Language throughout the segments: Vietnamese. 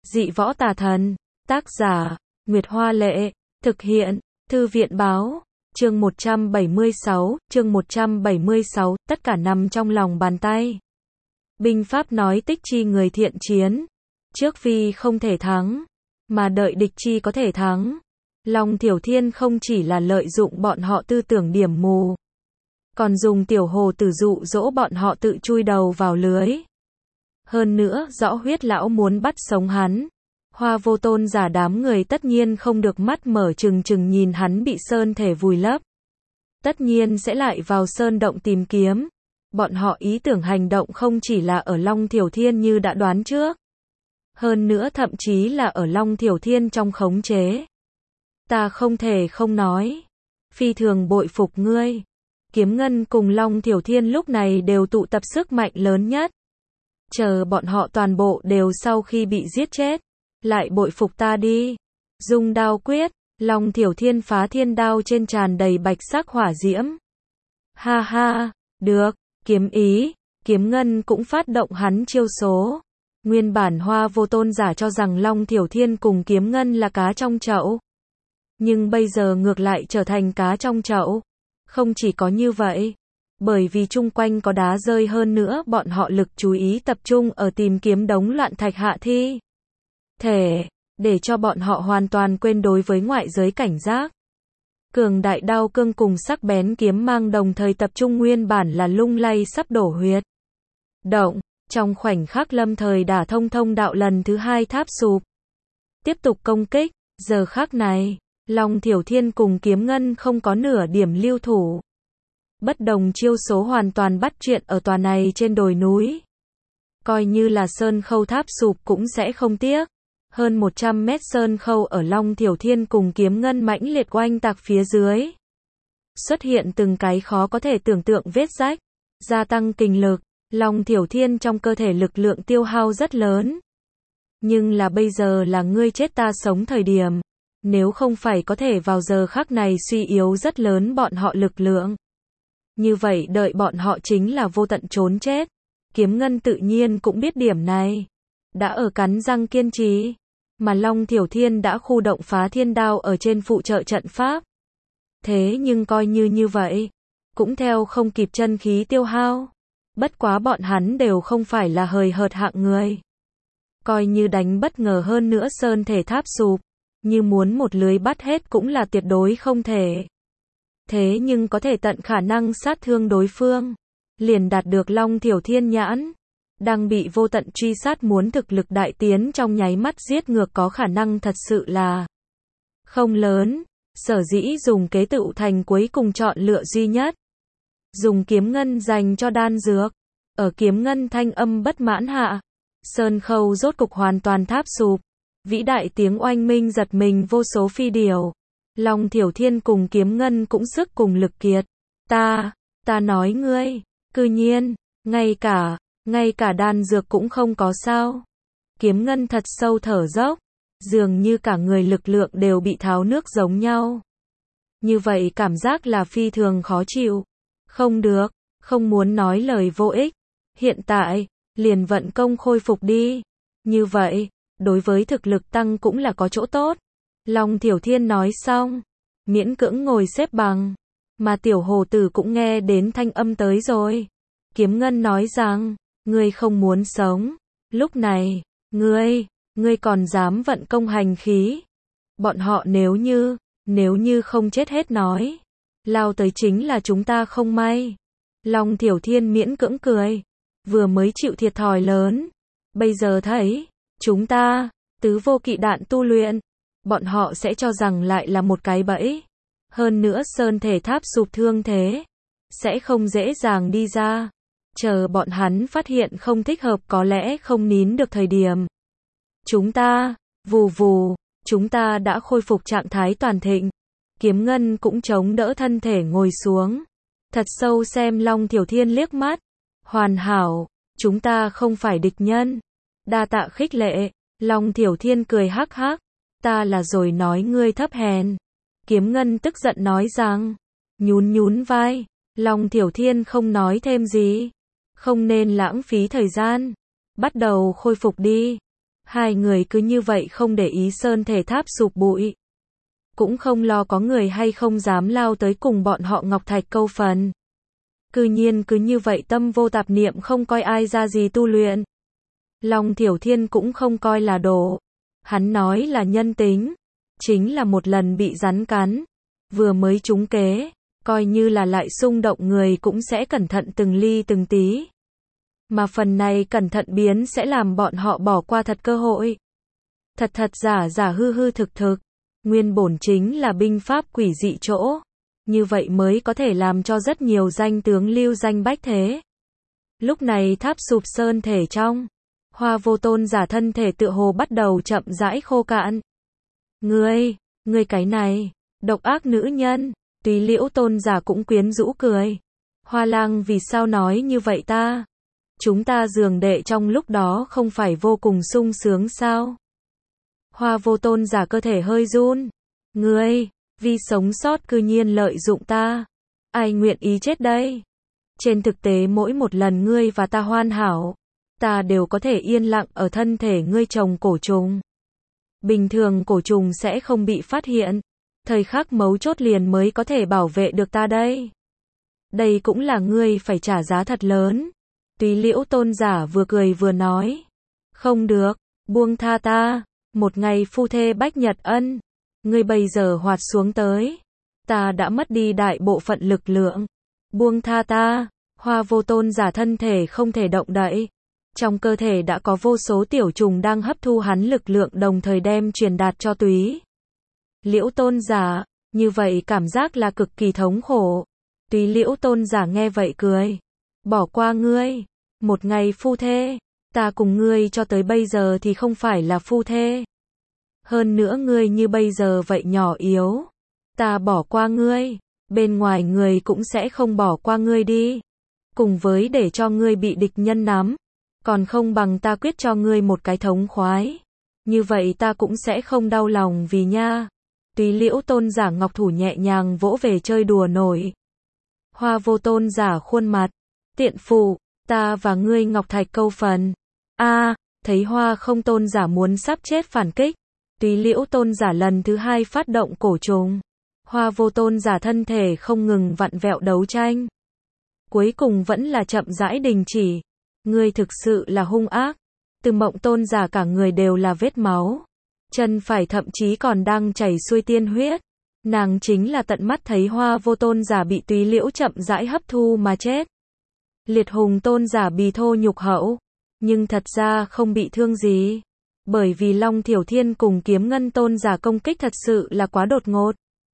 Dị võ tà thần. Tác giả, Nguyệt Hoa Lệ. Thực hiện, Thư viện Báo. Chương 176, tất cả nằm trong lòng bàn tay. Binh pháp nói tích chi người thiện chiến. Trước phi không thể thắng, mà đợi địch chi có thể thắng. Long Thiểu Thiên không chỉ là lợi dụng bọn họ tư tưởng điểm mù, còn dùng tiểu hồ tử dụ dỗ bọn họ tự chui đầu vào lưới. Hơn nữa, rõ huyết lão muốn bắt sống hắn. Hoa Vô Tôn giả đám người tất nhiên không được mắt mở trừng trừng nhìn hắn bị sơn thể vùi lấp. Tất nhiên sẽ lại vào sơn động tìm kiếm. Bọn họ ý tưởng hành động không chỉ là ở Long Thiểu Thiên như đã đoán trước. Hơn nữa thậm chí là ở Long Thiểu Thiên trong khống chế. Ta không thể không nói. Phi thường bội phục ngươi. Kiếm Ngân cùng Long Thiểu Thiên lúc này đều tụ tập sức mạnh lớn nhất. Chờ bọn họ toàn bộ đều sau khi bị giết chết. Lại bội phục ta đi. Dung đao quyết. Long Thiểu Thiên phá thiên đao trên tràn đầy bạch sắc hỏa diễm. Ha ha, được, kiếm ý. Kiếm Ngân cũng phát động hắn chiêu số. Nguyên bản Hoa Vô Tôn giả cho rằng Long Thiểu Thiên cùng Kiếm Ngân là cá trong chậu. Nhưng bây giờ ngược lại trở thành cá trong chậu. Không chỉ có như vậy. Bởi vì chung quanh có đá rơi hơn nữa bọn họ lực chú ý tập trung ở tìm kiếm đống loạn thạch hạ thi thể. Để cho bọn họ hoàn toàn quên đối với ngoại giới cảnh giác. Cường đại đao cương cùng sắc bén kiếm mang đồng thời tập trung nguyên bản là lung lay sắp đổ huyệt động. Trong khoảnh khắc lâm thời đả thông thông đạo lần thứ hai tháp sụp. Tiếp tục công kích. Giờ khắc này, Long Thiểu Thiên cùng Kiếm Ngân không có nửa điểm lưu thủ. Bất đồng chiêu số hoàn toàn bắt chuyện ở tòa này trên đồi núi. Coi như là sơn khâu tháp sụp cũng sẽ không tiếc. Hơn 100 mét sơn khâu ở Long Thiểu Thiên cùng Kiếm Ngân mãnh liệt oanh tạc phía dưới. Xuất hiện từng cái khó có thể tưởng tượng vết rách. Gia tăng kình lực. Long Thiểu Thiên trong cơ thể lực lượng tiêu hao rất lớn. Nhưng là bây giờ là ngươi chết ta sống thời điểm. Nếu không phải có thể vào giờ khắc này suy yếu rất lớn bọn họ lực lượng. Như vậy đợi bọn họ chính là vô tận trốn chết. Kiếm Ngân tự nhiên cũng biết điểm này. Đã ở cắn răng kiên trì. Mà Long Thiểu Thiên đã khu động phá thiên đao ở trên phụ trợ trận pháp. Thế nhưng coi như vậy. Cũng theo không kịp chân khí tiêu hao. Bất quá bọn hắn đều không phải là hời hợt hạng người. Coi như đánh bất ngờ hơn nữa sơn thể tháp sụp. Như muốn một lưới bắt hết cũng là tuyệt đối không thể. Thế nhưng có thể tận khả năng sát thương đối phương. Liền đạt được Long Thiểu Thiên nhãn. Đang bị vô tận truy sát muốn thực lực đại tiến trong nháy mắt giết ngược có khả năng thật sự là không lớn. Sở dĩ dùng kế tựu thành cuối cùng chọn lựa duy nhất. Dùng Kiếm Ngân dành cho đan dược. Ở Kiếm Ngân thanh âm bất mãn hạ. Sơn khâu rốt cục hoàn toàn tháp sụp. Vĩ đại tiếng oanh minh giật mình vô số phi điểu. Long Thiểu Thiên cùng Kiếm Ngân cũng sức cùng lực kiệt. Ta nói ngươi, cư nhiên, ngay cả đan dược cũng không có sao. Kiếm Ngân thật sâu thở dốc. Dường như cả người lực lượng đều bị tháo nước giống nhau. Như vậy cảm giác là phi thường khó chịu. Không được, không muốn nói lời vô ích. Hiện tại, liền vận công khôi phục đi. Như vậy, đối với thực lực tăng cũng là có chỗ tốt. Long Thiểu Thiên nói xong, miễn cưỡng ngồi xếp bằng. Mà tiểu hồ tử cũng nghe đến thanh âm tới rồi. Kiếm Ngân nói rằng, ngươi không muốn sống. Lúc này, ngươi còn dám vận công hành khí. Bọn họ nếu như không chết hết nói. Lao tới chính là chúng ta không may. Long Thiểu Thiên miễn cưỡng cười. Vừa mới chịu thiệt thòi lớn. Bây giờ thấy, chúng ta, tứ vô kỵ đạn tu luyện. Bọn họ sẽ cho rằng lại là một cái bẫy. Hơn nữa sơn thể tháp sụp thương thế. Sẽ không dễ dàng đi ra. Chờ bọn hắn phát hiện không thích hợp có lẽ không nín được thời điểm. Chúng ta, vù vù, chúng ta đã khôi phục trạng thái toàn thịnh. Kiếm Ngân cũng chống đỡ thân thể ngồi xuống. Thật sâu xem Long Thiểu Thiên liếc mắt. Hoàn hảo, chúng ta không phải địch nhân. Đa tạ khích lệ. Long Thiểu Thiên cười hắc hắc. Ta là rồi nói ngươi thấp hèn. Kiếm Ngân tức giận nói rằng. Nhún vai. Long Thiểu Thiên không nói thêm gì. Không nên lãng phí thời gian. Bắt đầu khôi phục đi. Hai người cứ như vậy không để ý sơn thể tháp sụp bụi. Cũng không lo có người hay không dám lao tới cùng bọn họ ngọc thạch câu phần. Cư nhiên cứ như vậy tâm vô tạp niệm không coi ai ra gì tu luyện. Long Thiểu Thiên cũng không coi là đồ. Hắn nói là nhân tính. Chính là một lần bị rắn cắn. Vừa mới trúng kế. Coi như là lại xung động người cũng sẽ cẩn thận từng ly từng tí. Mà phần này cẩn thận biến sẽ làm bọn họ bỏ qua thật cơ hội. Thật thật giả giả hư hư thực thực. Nguyên bổn chính là binh pháp quỷ dị chỗ. Như vậy mới có thể làm cho rất nhiều danh tướng lưu danh bách thế. Lúc này tháp sụp sơn thể trong. Hoa Vô Tôn giả thân thể tựa hồ bắt đầu chậm rãi khô cạn. Ngươi cái này, độc ác nữ nhân. Túy Liễu Tôn giả cũng quyến rũ cười. Hoa Lang vì sao nói như vậy ta? Chúng ta giường đệ trong lúc đó không phải vô cùng sung sướng sao? Hoa Vô Tôn giả cơ thể hơi run. Ngươi, vì sống sót cư nhiên lợi dụng ta. Ai nguyện ý chết đây? Trên thực tế mỗi một lần ngươi và ta hoàn hảo, ta đều có thể yên lặng ở thân thể ngươi trồng cổ trùng. Bình thường cổ trùng sẽ không bị phát hiện. Thời khắc mấu chốt liền mới có thể bảo vệ được ta đây. Đây cũng là ngươi phải trả giá thật lớn. Túy Liễu Tôn giả vừa cười vừa nói. Không được, buông tha ta. Một ngày phu thê bách nhật ân. Ngươi bây giờ hoạt xuống tới. Ta đã mất đi đại bộ phận lực lượng. Buông tha ta. Hoa Vô Tôn giả thân thể không thể động đậy. Trong cơ thể đã có vô số tiểu trùng đang hấp thu hắn lực lượng đồng thời đem truyền đạt cho Túy Liễu Tôn giả. Như vậy cảm giác là cực kỳ thống khổ. Túy Liễu Tôn giả nghe vậy cười. Bỏ qua ngươi. Một ngày phu thê. Ta cùng ngươi cho tới bây giờ thì không phải là phu thê. Hơn nữa ngươi như bây giờ vậy nhỏ yếu. Ta bỏ qua ngươi. Bên ngoài người cũng sẽ không bỏ qua ngươi đi. Cùng với để cho ngươi bị địch nhân nắm. Còn không bằng ta quyết cho ngươi một cái thống khoái. Như vậy ta cũng sẽ không đau lòng vì nha. Túy Liễu Tôn giả ngọc thủ nhẹ nhàng vỗ về chơi đùa nổi. Hoa Vô Tôn giả khuôn mặt. Tiện phụ, ta và ngươi ngọc thạch câu phần. Thấy Hoa Không Tôn giả muốn sắp chết phản kích. Túy Liễu Tôn giả lần thứ hai phát động cổ trùng. Hoa Vô Tôn giả thân thể không ngừng vặn vẹo đấu tranh. Cuối cùng vẫn là chậm rãi đình chỉ. Ngươi thực sự là hung ác. Từ Mộng Tôn giả cả người đều là vết máu. Chân phải thậm chí còn đang chảy xuôi tiên huyết. Nàng chính là tận mắt thấy Hoa Vô Tôn giả bị Túy Liễu chậm rãi hấp thu mà chết. Liệt Hùng Tôn giả bì thô nhục hậu. Nhưng thật ra không bị thương gì. Bởi vì Long Thiểu Thiên cùng Kiếm Ngân Tôn giả công kích thật sự là quá đột ngột.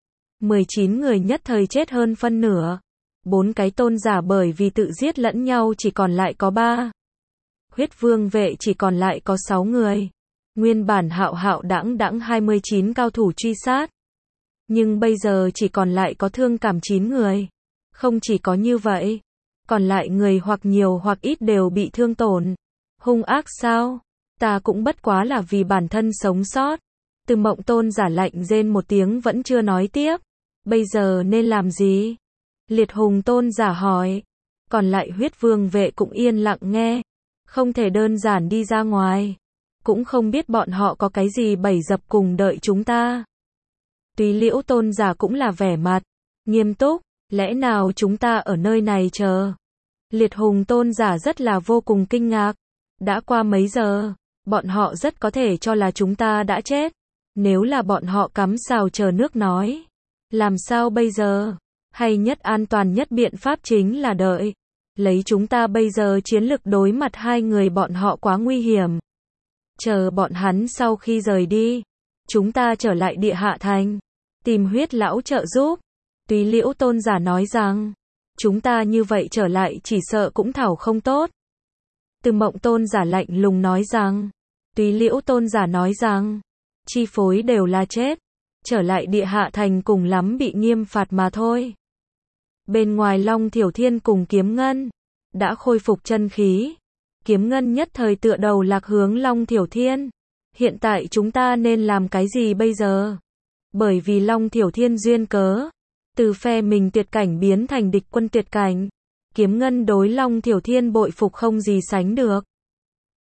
19 người nhất thời chết hơn phân nửa. 4 cái tôn giả bởi vì tự giết lẫn nhau chỉ còn lại có 3. Huyết Vương vệ chỉ còn lại có 6 người. Nguyên bản hạo hạo đãng đãng 29 cao thủ truy sát. Nhưng bây giờ chỉ còn lại có Thương Cảm 9 người. Không chỉ có như vậy. Còn lại người hoặc nhiều hoặc ít đều bị thương tổn. Hung ác sao? Ta cũng bất quá là vì bản thân sống sót. Từ Mộng Tôn giả lạnh rên một tiếng vẫn chưa nói tiếp. Bây giờ nên làm gì? Liệt Hùng Tôn giả hỏi. Còn lại Huyết Vương vệ cũng yên lặng nghe. Không thể đơn giản đi ra ngoài. Cũng không biết bọn họ có cái gì bày dập cùng đợi chúng ta. Túy Liễu Tôn giả cũng là vẻ mặt nghiêm túc. Lẽ nào chúng ta ở nơi này chờ? Liệt Hùng Tôn giả rất là vô cùng kinh ngạc. Đã qua mấy giờ, bọn họ rất có thể cho là chúng ta đã chết. Nếu là bọn họ cắm sào chờ nước nói. Làm sao bây giờ? Hay nhất an toàn nhất biện pháp chính là đợi. Lấy chúng ta bây giờ chiến lực đối mặt hai người bọn họ quá nguy hiểm. Chờ bọn hắn sau khi rời đi. Chúng ta trở lại địa hạ thành. Tìm Huyết lão trợ giúp. Túy Liễu Tôn giả nói rằng. Chúng ta như vậy trở lại chỉ sợ cũng thảo không tốt. Từ Mộng Tôn giả lạnh lùng nói rằng. Túy Liễu Tôn giả nói rằng. Chi phối đều là chết. Trở lại địa hạ thành cùng lắm bị nghiêm phạt mà thôi. Bên ngoài Long Thiểu Thiên cùng Kiếm Ngân. Đã khôi phục chân khí. Kiếm Ngân nhất thời tựa đầu lạc hướng Long Thiểu Thiên. Hiện tại chúng ta nên làm cái gì bây giờ? Bởi vì Long Thiểu Thiên duyên cớ. Từ phe mình tuyệt cảnh biến thành địch quân tuyệt cảnh. Kiếm Ngân đối Long Thiểu Thiên bội phục không gì sánh được.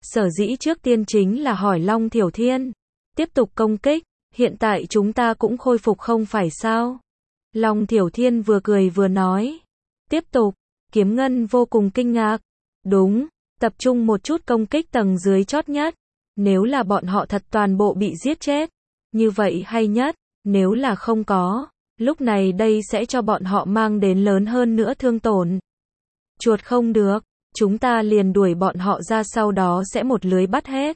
Sở dĩ trước tiên chính là hỏi Long Thiểu Thiên. Tiếp tục công kích, hiện tại chúng ta cũng khôi phục không phải sao? Long Thiểu Thiên vừa cười vừa nói. Tiếp tục, Kiếm Ngân vô cùng kinh ngạc. Đúng, tập trung một chút công kích tầng dưới chót nhất. Nếu là bọn họ thật toàn bộ bị giết chết, như vậy hay nhất, nếu là không có, lúc này đây sẽ cho bọn họ mang đến lớn hơn nữa thương tổn. Chuột không được, chúng ta liền đuổi bọn họ ra sau đó sẽ một lưới bắt hết.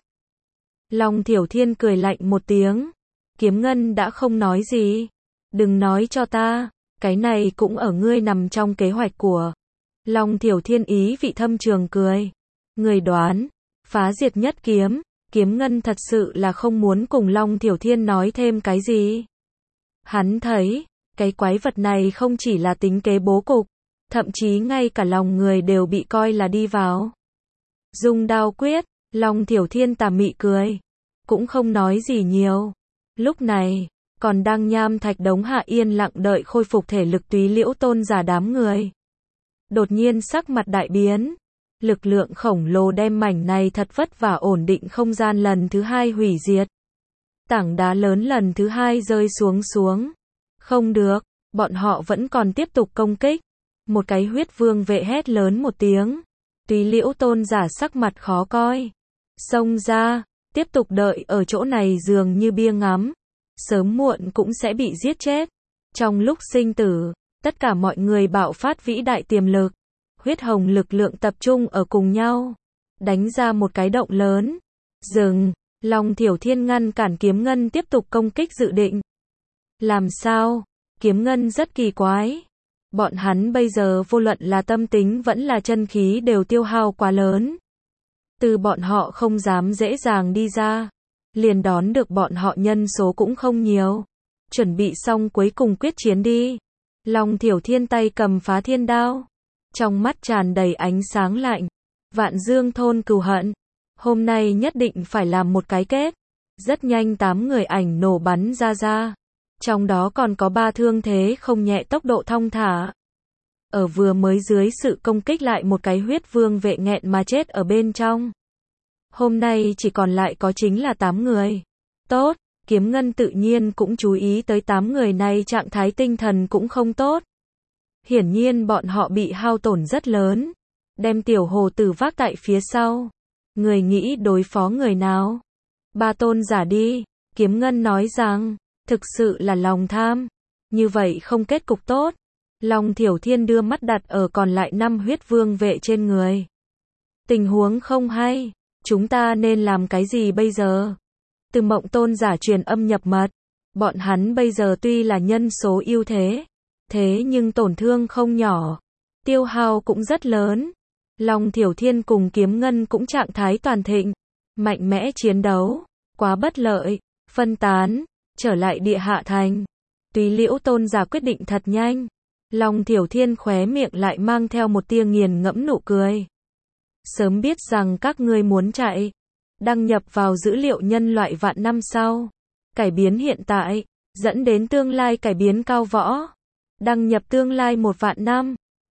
Long Thiểu Thiên cười lạnh một tiếng. Kiếm Ngân đã không nói gì. Đừng nói cho ta, cái này cũng ở ngươi nằm trong kế hoạch của. Long Thiểu Thiên ý vị thâm trường cười. Người đoán, phá diệt nhất kiếm. Kiếm Ngân thật sự là không muốn cùng Long Thiểu Thiên nói thêm cái gì. Hắn thấy, cái quái vật này không chỉ là tính kế bố cục, thậm chí ngay cả lòng người đều bị coi là đi vào. Dùng đao quyết, Long Thiểu Thiên tà mị cười, cũng không nói gì nhiều. Lúc này, còn đang nham thạch đống hạ yên lặng đợi khôi phục thể lực Túy Liễu Tôn giả đám người. Đột nhiên sắc mặt đại biến. Lực lượng khổng lồ đem mảnh này thật vất vả ổn định không gian lần thứ hai hủy diệt. Tảng đá lớn lần thứ hai rơi xuống. Không được, bọn họ vẫn còn tiếp tục công kích. Một cái huyết vương vệ hét lớn một tiếng. Túy Liễu Tôn giả sắc mặt khó coi. Xông ra, tiếp tục đợi ở chỗ này dường như bia ngắm. Sớm muộn cũng sẽ bị giết chết. Trong lúc sinh tử, tất cả mọi người bạo phát vĩ đại tiềm lực. Huyết hồng lực lượng tập trung ở cùng nhau. Đánh ra một cái động lớn. Dừng, Long Thiểu Thiên ngăn cản Kiếm Ngân tiếp tục công kích dự định. Làm sao? Kiếm Ngân rất kỳ quái. Bọn hắn bây giờ vô luận là tâm tính vẫn là chân khí đều tiêu hao quá lớn. Từ bọn họ không dám dễ dàng đi ra. Liền đón được bọn họ nhân số cũng không nhiều. Chuẩn bị xong cuối cùng quyết chiến đi. Long Thiểu Thiên tay cầm phá thiên đao. Trong mắt tràn đầy ánh sáng lạnh. Vạn Dương thôn cừu hận. Hôm nay nhất định phải làm một cái kết. Rất nhanh 8 người ảnh nổ bắn ra. Trong đó còn có 3 thương thế không nhẹ tốc độ thong thả. Ở vừa mới dưới sự công kích lại một cái huyết vương vệ nghẹn mà chết ở bên trong. Hôm nay chỉ còn lại có chính là 8 người. Tốt, Kiếm Ngân tự nhiên cũng chú ý tới 8 người này trạng thái tinh thần cũng không tốt. Hiển nhiên bọn họ bị hao tổn rất lớn. Đem tiểu hồ tử vác tại phía sau. Người nghĩ đối phó người nào? 3 tôn giả đi. Kiếm Ngân nói rằng, thực sự là lòng tham. Như vậy không kết cục tốt. Long Thiểu Thiên đưa mắt đặt ở còn lại 5 huyết vương vệ trên người. Tình huống không hay. Chúng ta nên làm cái gì bây giờ? Từ Mộng tôn giả truyền âm nhập mật. Bọn hắn bây giờ tuy là nhân số ưu thế. Thế nhưng tổn thương không nhỏ. Tiêu hao cũng rất lớn. Long Thiểu Thiên cùng Kiếm Ngân cũng trạng thái toàn thịnh. Mạnh mẽ chiến đấu. Quá bất lợi. Phân tán. Trở lại địa hạ thành. Túy Liễu Tôn giả quyết định thật nhanh. Long Thiểu Thiên khóe miệng lại mang theo một tia nghiền ngẫm nụ cười. Sớm biết rằng các ngươi muốn chạy. Đăng nhập vào dữ liệu nhân loại vạn năm sau. Cải biến hiện tại. Dẫn đến tương lai cải biến cao võ. Đăng nhập tương lai 1 vạn năm.